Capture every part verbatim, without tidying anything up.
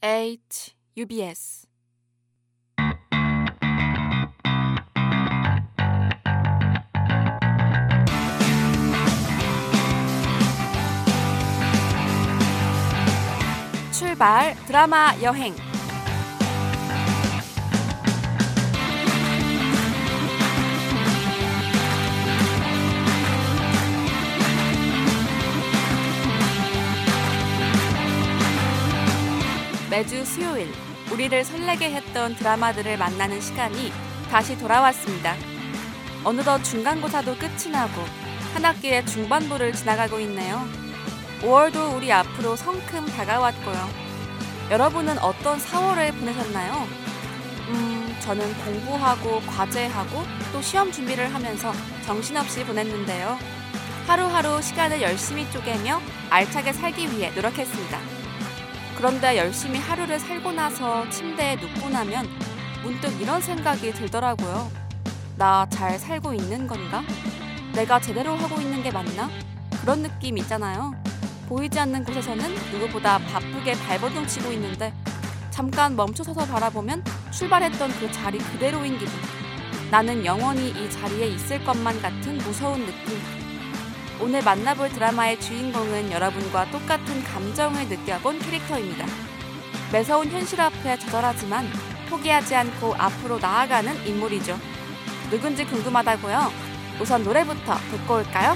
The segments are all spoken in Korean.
에이치 유비에스 출발 드라마 여행. 매주 수요일 우리를 설레게 했던 드라마들을 만나는 시간이 다시 돌아왔습니다. 어느덧 중간고사도 끝이 나고 한 학기의 중반부를 지나가고 있네요. 오월도 우리 앞으로 성큼 다가왔고요. 여러분은 어떤 사월을 보내셨나요? 음, 저는 공부하고 과제하고 또 시험 준비를 하면서 정신없이 보냈는데요. 하루하루 시간을 열심히 쪼개며 알차게 살기 위해 노력했습니다. 그런데 열심히 하루를 살고 나서 침대에 눕고 나면 문득 이런 생각이 들더라고요. 나 잘 살고 있는 건가? 내가 제대로 하고 있는 게 맞나? 그런 느낌 있잖아요. 보이지 않는 곳에서는 누구보다 바쁘게 발버둥 치고 있는데 잠깐 멈춰서서 바라보면 출발했던 그 자리 그대로인 기분. 나는 영원히 이 자리에 있을 것만 같은 무서운 느낌. 오늘 만나볼 드라마의 주인공은 여러분과 똑같은 감정을 느껴본 캐릭터입니다. 매서운 현실 앞에 좌절하지만 포기하지 않고 앞으로 나아가는 인물이죠. 누군지 궁금하다고요? 우선 노래부터 듣고 올까요?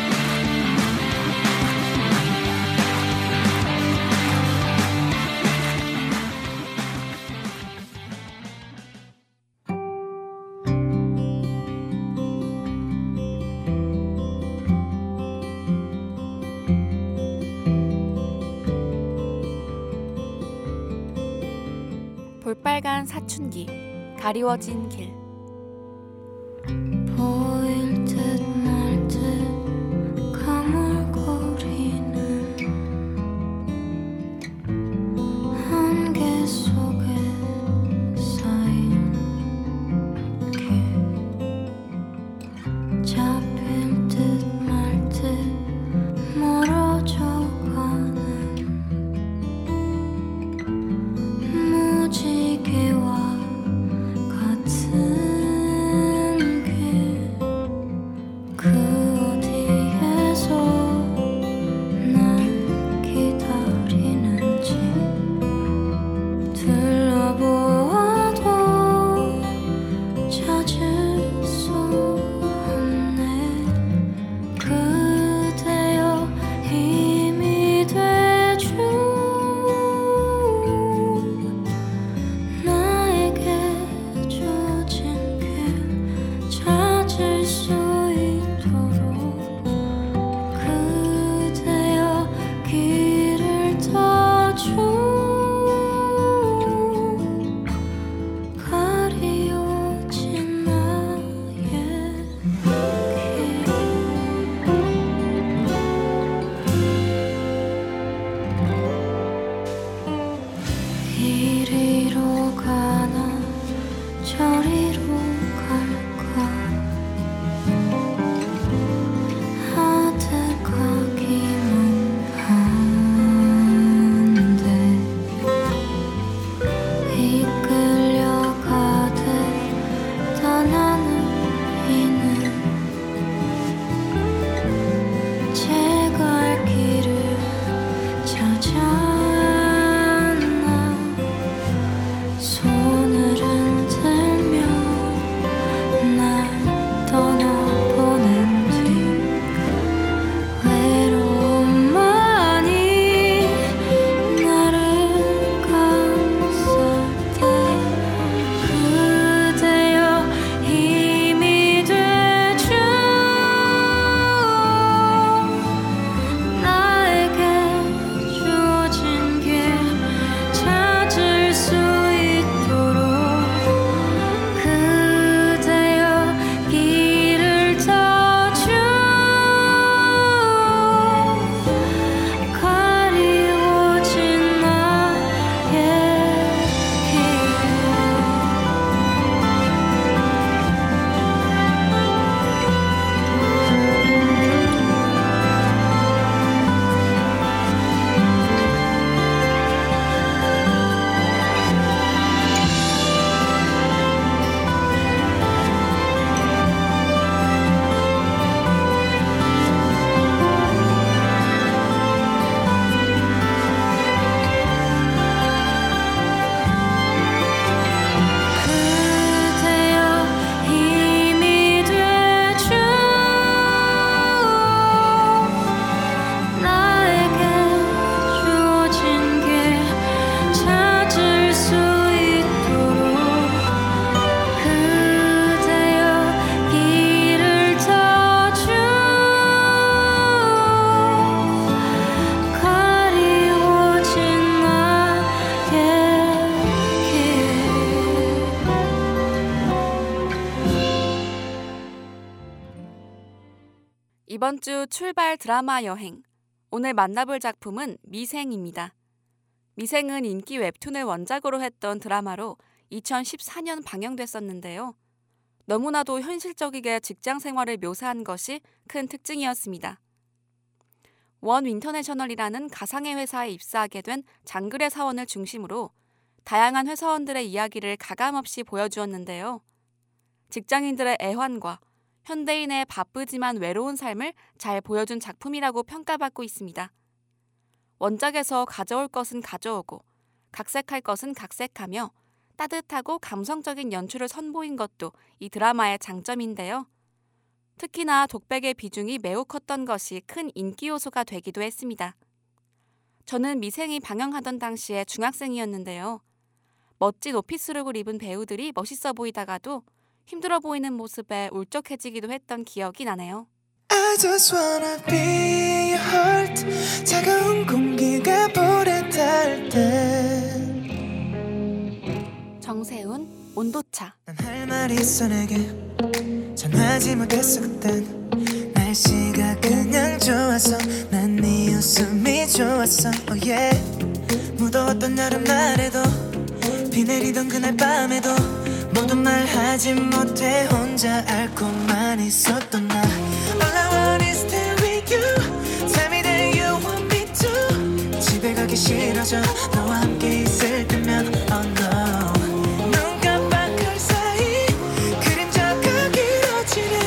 볼빨간 사춘기, 가리워진 길. 보일 듯 말 듯 가물거리는 안개 속에 쌓인 길. 잡힐 듯 말 듯 멀어져 가는 무지개와 같은 길. 그 어디에서 날 기다리는지 둘러보아도 찾을 수 없네. 그대여 힘이 되주 나에게 주어진 길 찾을 수 있도록 그대여 길을 터줘. 가리워진 나의 길. 이리로 가나 저리로 갈까 아득하기만 한데 이끌려가듯 떠나는 이는 제가 갈 길을 찾았나. 손을 흔들며 이번 주 출발 드라마 여행. 오늘 만나볼 작품은 미생입니다. 미생은 인기 웹툰을 원작으로 했던 드라마로 이천십사 년 방영됐었는데요. 너무나도 현실적이게 직장 생활을 묘사한 것이 큰 특징이었습니다. 원 인터내셔널이라는 가상의 회사에 입사하게 된 장그래 사원을 중심으로 다양한 회사원들의 이야기를 가감없이 보여주었는데요. 직장인들의 애환과 현대인의 바쁘지만 외로운 삶을 잘 보여준 작품이라고 평가받고 있습니다. 원작에서 가져올 것은 가져오고 각색할 것은 각색하며 따뜻하고 감성적인 연출을 선보인 것도 이 드라마의 장점인데요. 특히나 독백의 비중이 매우 컸던 것이 큰 인기 요소가 되기도 했습니다. 저는 미생이 방영하던 당시에 중학생이었는데요. 멋진 오피스룩을 입은 배우들이 멋있어 보이다가도 힘들어 보이는 모습에 울적해지기도 했던 기억이 나네요. I just wanna be your heart. 차가운 공기가 볼에 닿을 때 정세훈, 온도차. 난 할 말이 있어 내게 전하지 못했어 그땐 날씨가 그냥 좋아서 난 네 웃음이 좋았어 oh yeah. 무더웠던 여름날에도 비 내리던 그날 밤에도 모두 말하지 못해 혼자 앓고만 있었던 나 All I want is stay with you Tell me that you want me to 집에 가기 싫어져 너와 함께 있을 때면 Oh no 눈 깜빡할 사이 그림자가 길어지네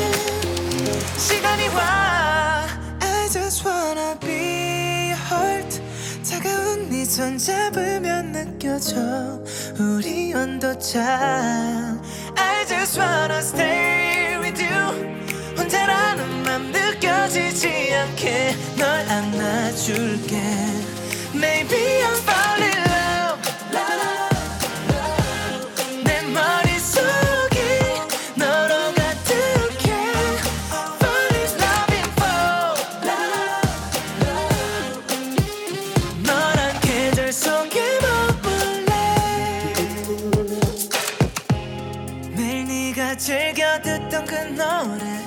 시간이 와 I just wanna be your heart 차가운 네 손 잡으면 느껴져 우리 온도차 I just wanna stay with you 혼자라는 맘 느껴지지 않게 널 안아줄게 Maybe I'm fall in love, love, love. 내 머릿속이 너로 가득해 Fall in loving for love, love. 너란 계절 속에 매일 네가 즐겨 듣던 그 노래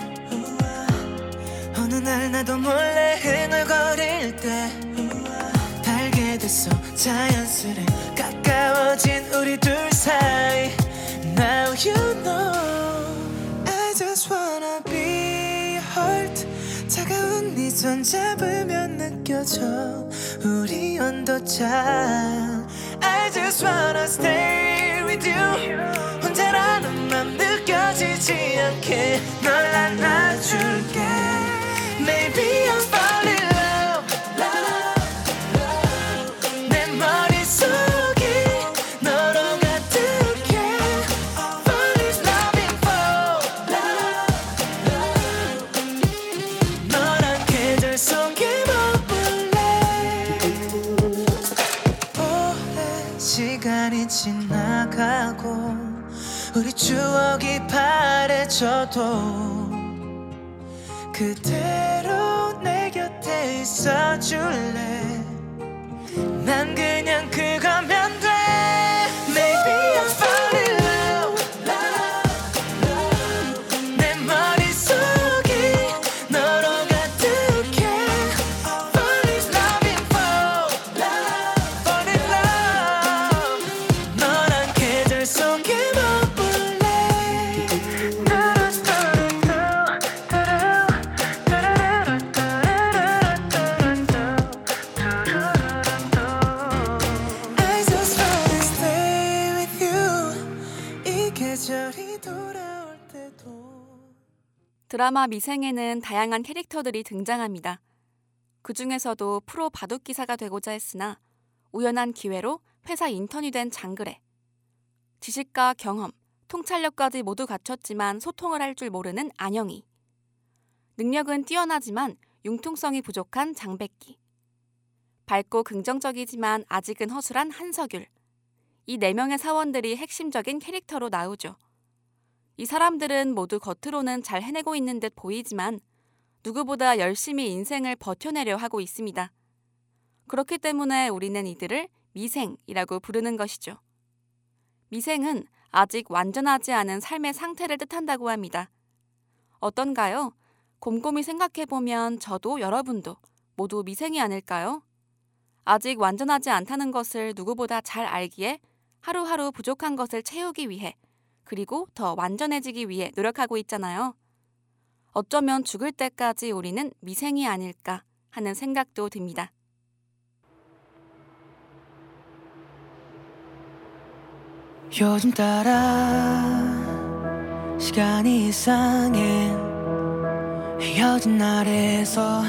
어느 날 나도 몰래 흥얼거릴 때 알게 됐어 자연스레 가까워진 우리 둘 사이 Now you know I just wanna be your heart 차가운 네 손 잡으면 느껴져 우리 온도차 I just wanna stay with you 혼자라는 맘 느껴지지 않게 널 안아줄게 Maybe I'm fall in love, love, love. 내 머릿속이 너로 가득해 Fall in loving for love, love. 너란 계절 속에 머물래 오랜 시간이 지나가고 우리 추억이 바래져도 그대로 내 곁에 있어줄래 난 그냥 그거면 돼 Maybe I'm fall in love, love, love. 내 머릿속이 너로 가득해 Fall in loving for love, fall in love. 너란 계절 속에 드라마 미생에는 다양한 캐릭터들이 등장합니다. 그 중에서도 프로 바둑기사가 되고자 했으나 우연한 기회로 회사 인턴이 된 장그래. 지식과 경험, 통찰력까지 모두 갖췄지만 소통을 할 줄 모르는 안영희. 능력은 뛰어나지만 융통성이 부족한 장백기. 밝고 긍정적이지만 아직은 허술한 한석율. 이 네 명의 사원들이 핵심적인 캐릭터로 나오죠. 이 사람들은 모두 겉으로는 잘 해내고 있는 듯 보이지만 누구보다 열심히 인생을 버텨내려 하고 있습니다. 그렇기 때문에 우리는 이들을 미생이라고 부르는 것이죠. 미생은 아직 완전하지 않은 삶의 상태를 뜻한다고 합니다. 어떤가요? 곰곰이 생각해보면 저도 여러분도 모두 미생이 아닐까요? 아직 완전하지 않다는 것을 누구보다 잘 알기에 하루하루 부족한 것을 채우기 위해 그리고 더 완전해지기 위해 노력하고 있잖아요. 어쩌면 죽을 때까지 우리는 미생이 아닐까 하는 생각도 듭니다. 요즘 따라 시간이 이상해. 헤어진 날에서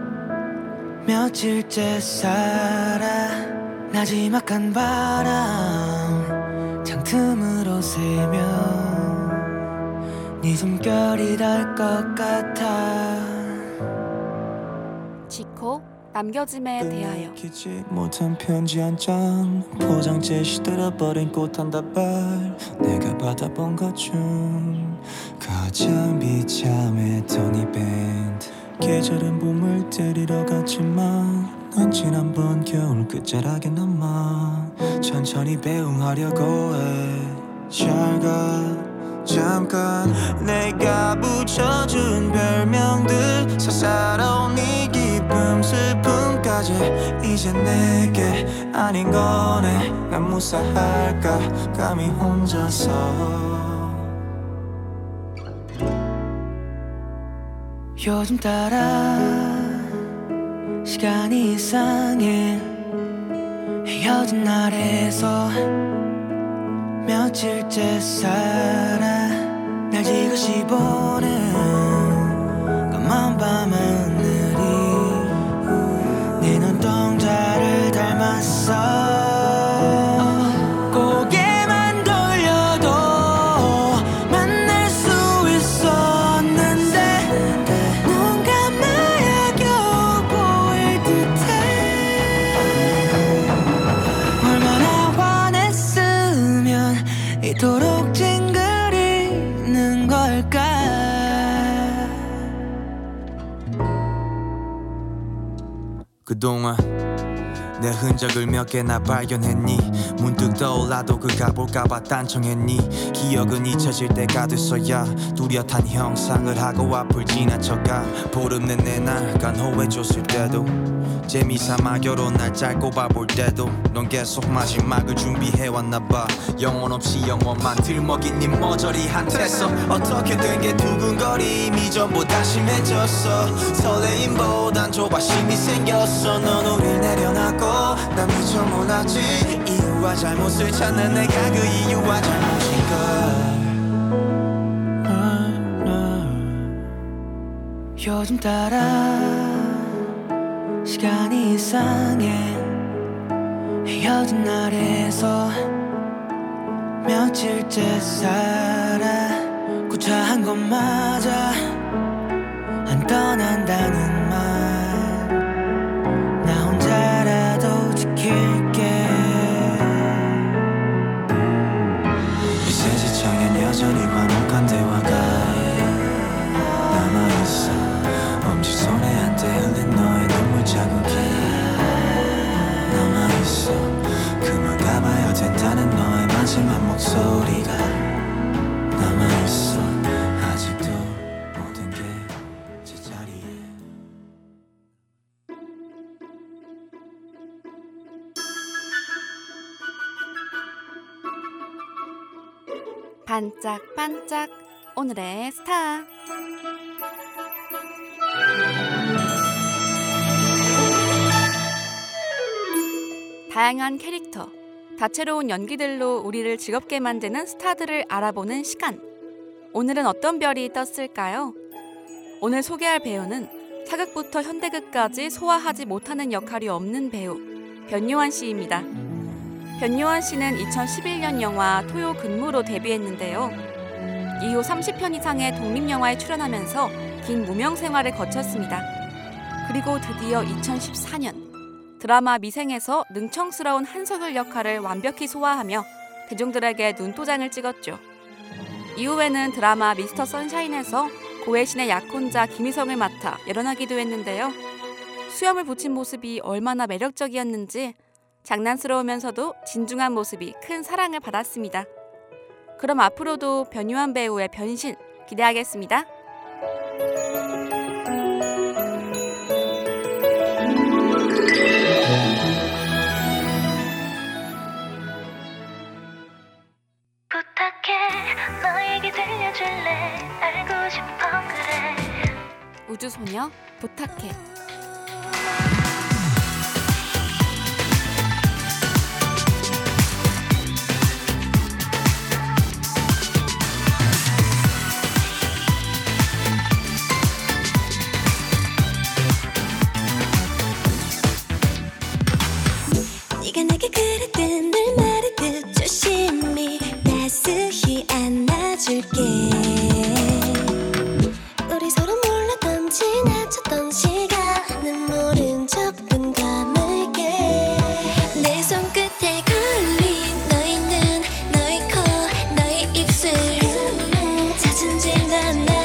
며칠째 살아. 나지막한 바람 창틈으로 새며 네 숨결이 닿을 것 같아. 지코 남겨짐에 대하여. 읽히지 못한 편지 한 장, 포장재 시들어버린 꽃 한 다발, 내가 받아본 것 중 가장 비참했던 이 밴드. 계절은 봄을 때리러 갔지만 넌 지난번 겨울 끝자락에 남아. 천천히 배웅하려고 해. 잘 가 잠깐. 내가 붙여준 별명들 사사로운 이 기쁨 슬픔까지 이제 내게 아닌 거네. 난 무사할까 감히 혼자서. 요즘 따라 시간이 이상해. 헤어진 날에서 며칠째 살아. 날 지그시 보는 까만 밤하늘이 네 눈동자를 닮았어. 고개만 돌려도 만날 수 있었는데 눈 감아야 겨우 보일 듯해. 얼마나 화냈으면 이토록 찡그리는 걸까. 그동안 내 흔적을 몇 개나 발견했니? 문득 떠올라도 그 가볼까봐 딴청했니? 기억은 잊혀질 때가 됐어야 뚜렷한 형상을 하고 앞을 지나쳐가. 보름 내내 날 간호해줬을 때도 재미삼아 결혼 날짜 꼽아볼 때도 넌 계속 마지막을 준비해왔나봐. 영혼 없이 영원만 들먹인 네 머저리 한테서 어떻게 된 게 두근거림이 전보다 심해졌어. 설레임보단 조바심이 생겼어. 넌 우릴 내려놨고 난 미처 몰랐지. 이유와 잘못을 찾는 내가 그 이유와 잘못인걸. 요즘 따라 시간이 이상해. 헤어진 날에서 며칠째 살아. 구차한 것마저 안 떠난다는 말 나 혼자라도 지킬게. 미세지창엔 여전히 화목한 대화가 남아있어. 엄지손에 한때 흘린 너의 눈물 자국이 남아있어. 그만 가봐야 된다는 너의 마지막 목소리가 남아있어. 아직도 모든 게 제자리에. 반짝반짝 오늘의 스타. 다양한 캐릭터, 다채로운 연기들로 우리를 즐겁게 만드는 스타들을 알아보는 시간. 오늘은 어떤 별이 떴을까요? 오늘 소개할 배우는 사극부터 현대극까지 소화하지 못하는 역할이 없는 배우 변요한 씨입니다. 변요한 씨는 이천십일 년 영화 토요 근무로 데뷔했는데요. 이후 삼십 편 이상의 독립영화에 출연하면서 긴 무명 생활을 거쳤습니다. 그리고 드디어 이천십사 년 드라마 미생에서 능청스러운 한석을 역할을 완벽히 소화하며 대중들에게 눈도장을 찍었죠. 이후에는 드라마 미스터 선샤인에서 고혜신의 약혼자 김희성을 맡아 열연하기도 했는데요. 수염을 붙인 모습이 얼마나 매력적이었는지 장난스러우면서도 진중한 모습이 큰 사랑을 받았습니다. 그럼 앞으로도 변요한 배우의 변신 기대하겠습니다. 어디길래 알고 싶어 그래 우주소녀 부탁해. 네가 내게 그랬듯 늘 말했듯 조심히 따스히 안아줄게 우리 서로 몰랐던 지나쳤던 시간은 모른 척뿐 감을게 내 손끝에 걸린 너의 눈 너의 코 너의 입술 잦은 질난 날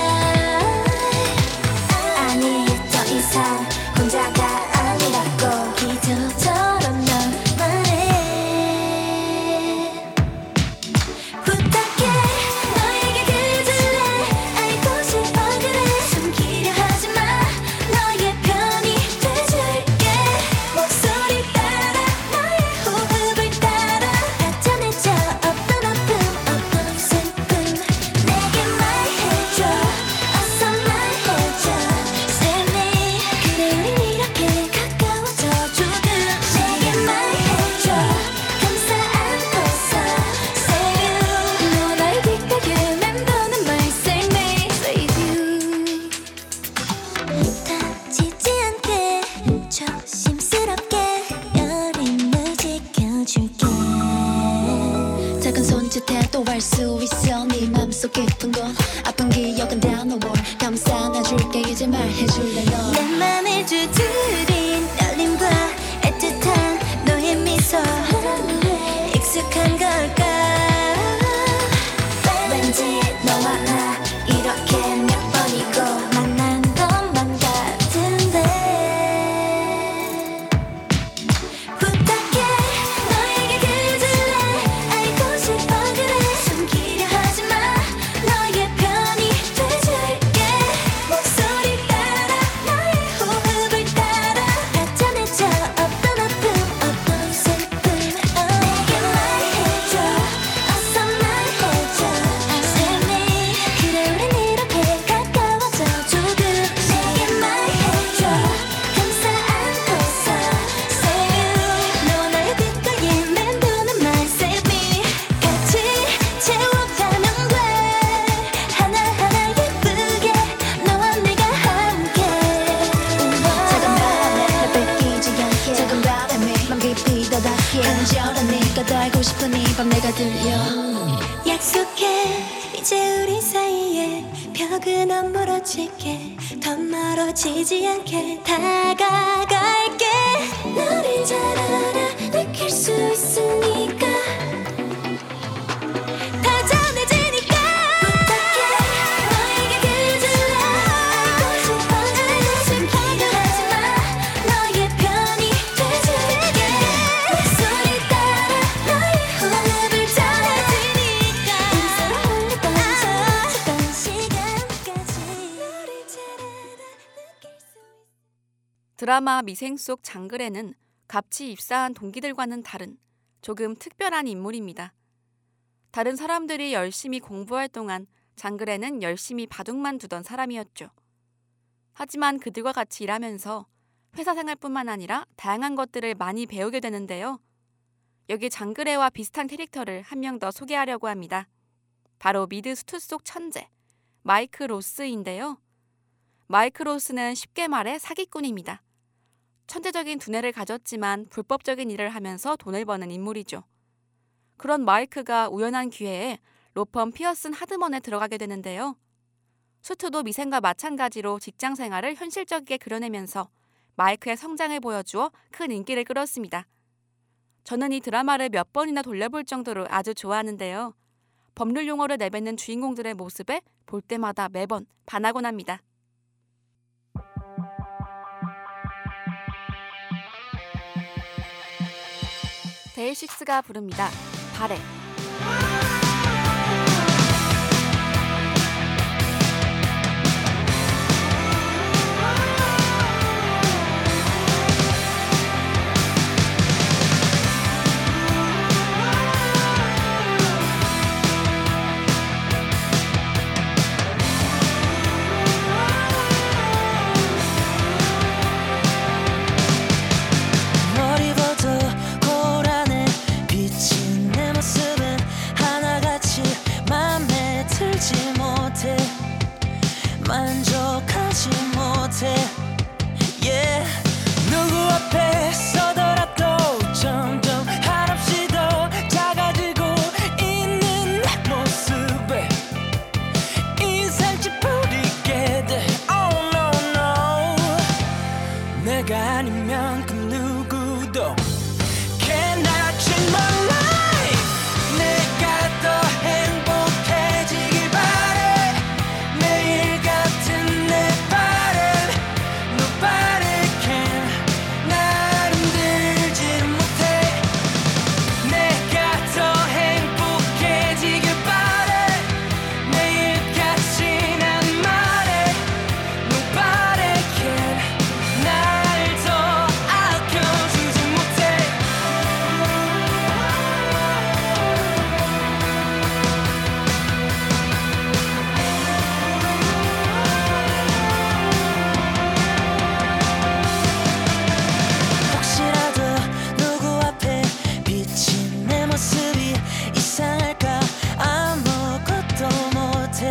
아니 더 이상 혼자가 아니라고 기도처럼 넌 말해 부탁해 너에게 그질래 알고 싶어 그래 숨기려 하지마 너의 편이 돼줄게 목소리 따라 너의 호흡을 따라 나타내줘 어떤 아픔 어떤 슬픔 내게 말해줘 어서 말해줘 Say me 그래 우린 이렇게 가까워져 조금 내게 말해줘 감싸 안고서 Say you 너와 나의 귓가에 맴도는 말 Say me Say you 다치지 않게 조심스럽게 여림을 지켜줄게 작은 손짓에도 알 수 있어 네 맘속 깊은 곳 아픈 기억은 다 너워 감싸 안아줄게 이제 말해줄래 너 내 맘을 두드린 떨림과 애틋한 너의 미소 익숙한 걸까 왠지 너와 나 이렇게 몇 번이고 만난 것만 같은데 부탁해 너에게 그질래 알고 싶어 그래 숨기려 하지마 너의 편이 돼줄게 목소리 따라 너의 호흡을 따라 나타내줘 어떤 아픔 어떤 슬픔 내게 말해줘 어서 말해줘 Say me 그래 우린 이렇게 가까워져 조금 내게 말해줘 감싸 안고서 Say you 너와 나의 귓가에 맴도는 말 Say me 같이 채워가면 돼 하나하나 예쁘게 너와 내가 함께 작은 바람에 날 뺏기지 않게 작은 바람에 맘 깊이 닫게 간절하니까 더 알고 싶은 이 밤 내가 들려 약속해 이제 우리 사이에 벽은 안 멀어질게 더 멀어지지 않게 다가갈게 너를 잘 알아 느낄 수 있으니까 다 전해지니까 부탁해 너에게 그질래 알고 싶어 그래 숨기려 하지마 너의 편이 돼줄게 목소리 따라 너의 호흡을 전해지니까 서로 흘렸던 멈췄던 시간까지 너를 잘 알아 느낄 수 있어 드라마 미생 속 장그래는 갑치 입사한 동기들과는 다른 조금 특별한 인물입니다. 다른 사람들이 열심히 공부할 동안 장그래는 열심히 바둑만 두던 사람이었죠. 하지만 그들과 같이 일하면서 회사 생활뿐만 아니라 다양한 것들을 많이 배우게 되는데요. 여기 장그래와 비슷한 캐릭터를 한 명 더 소개하려고 합니다. 바로 미드 스투 속 천재, 마이크 로스인데요. 마이크 로스는 쉽게 말해 사기꾼입니다. 천재적인 두뇌를 가졌지만 불법적인 일을 하면서 돈을 버는 인물이죠. 그런 마이크가 우연한 기회에 로펌 피어슨 하드먼에 들어가게 되는데요. 수트도 미생과 마찬가지로 직장 생활을 현실적이게 그려내면서 마이크의 성장을 보여주어 큰 인기를 끌었습니다. 저는 이 드라마를 몇 번이나 돌려볼 정도로 아주 좋아하는데요. 법률 용어를 내뱉는 주인공들의 모습에 볼 때마다 매번 반하곤 합니다. 데이식스가 부릅니다. 바래. 모습이 이상할까 아무것도 못해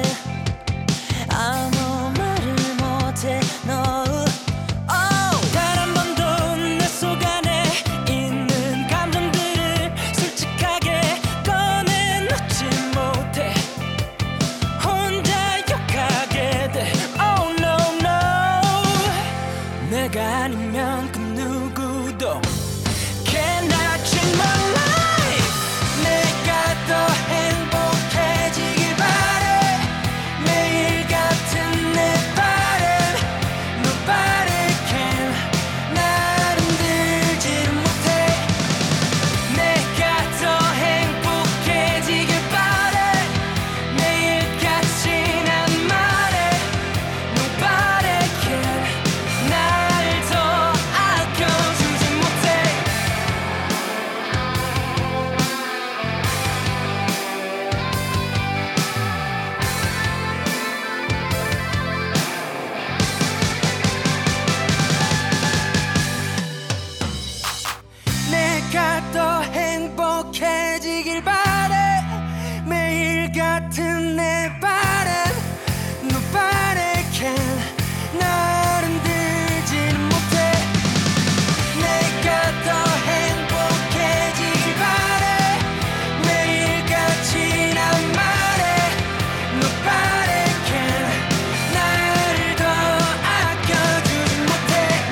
아무 말을 못해 너 단 한 번도 내 속 안에 있는 감정들을 솔직하게 꺼내놓지 못해 혼자 욕하게 돼 Oh no no 내가 아니면 그 누구도 Cannot change my life 내가 더 행복해지길 바래 매일 같은 내 바람 Nobody can 날 흔들지를 못해 내가 더 행복해지길 바래 매일같이 난 말해 Nobody can 날 더 아껴주지 못해 내가 더 행복해지길 바래 매일 같은 내 바람 Nobody can 날 흔들지는 못해 내가 더 행복해지길 바래 매일같이 난 말해 Nobody can 나를 더 아껴주지 못해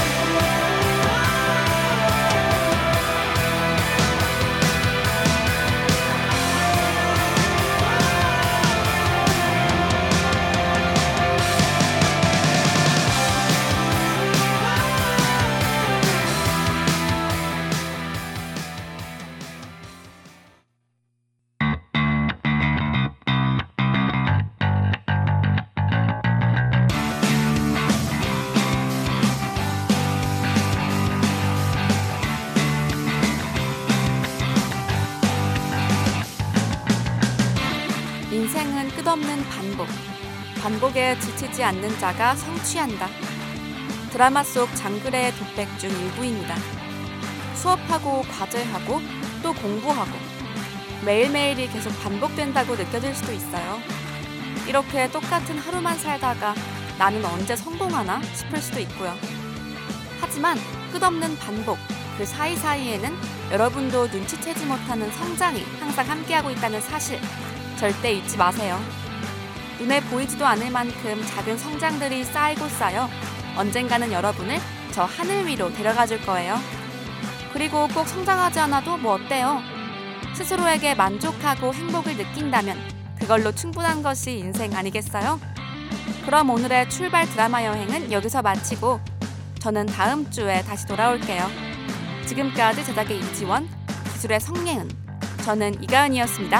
인생은 끝없는 반복. 반복에 지치지 않는 자가 성취한다. 드라마 속 장그래의 독백 중 일부입니다. 수업하고 과제하고 또 공부하고 매일매일이 계속 반복된다고 느껴질 수도 있어요. 이렇게 똑같은 하루만 살다가 나는 언제 성공하나 싶을 수도 있고요. 하지만 끝없는 반복, 그 사이사이에는 여러분도 눈치채지 못하는 성장이 항상 함께하고 있다는 사실 절대 잊지 마세요. 눈에 보이지도 않을 만큼 작은 성장들이 쌓이고 쌓여 언젠가는 여러분을 저 하늘 위로 데려가 줄 거예요. 그리고 꼭 성장하지 않아도 뭐 어때요? 스스로에게 만족하고 행복을 느낀다면 그걸로 충분한 것이 인생 아니겠어요? 그럼 오늘의 출발 드라마 여행은 여기서 마치고 저는 다음 주에 다시 돌아올게요. 지금까지 제작의 이지원, 기술의 성예은, 저는 이가은이었습니다.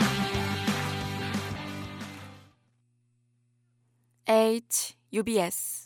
H, 유비에스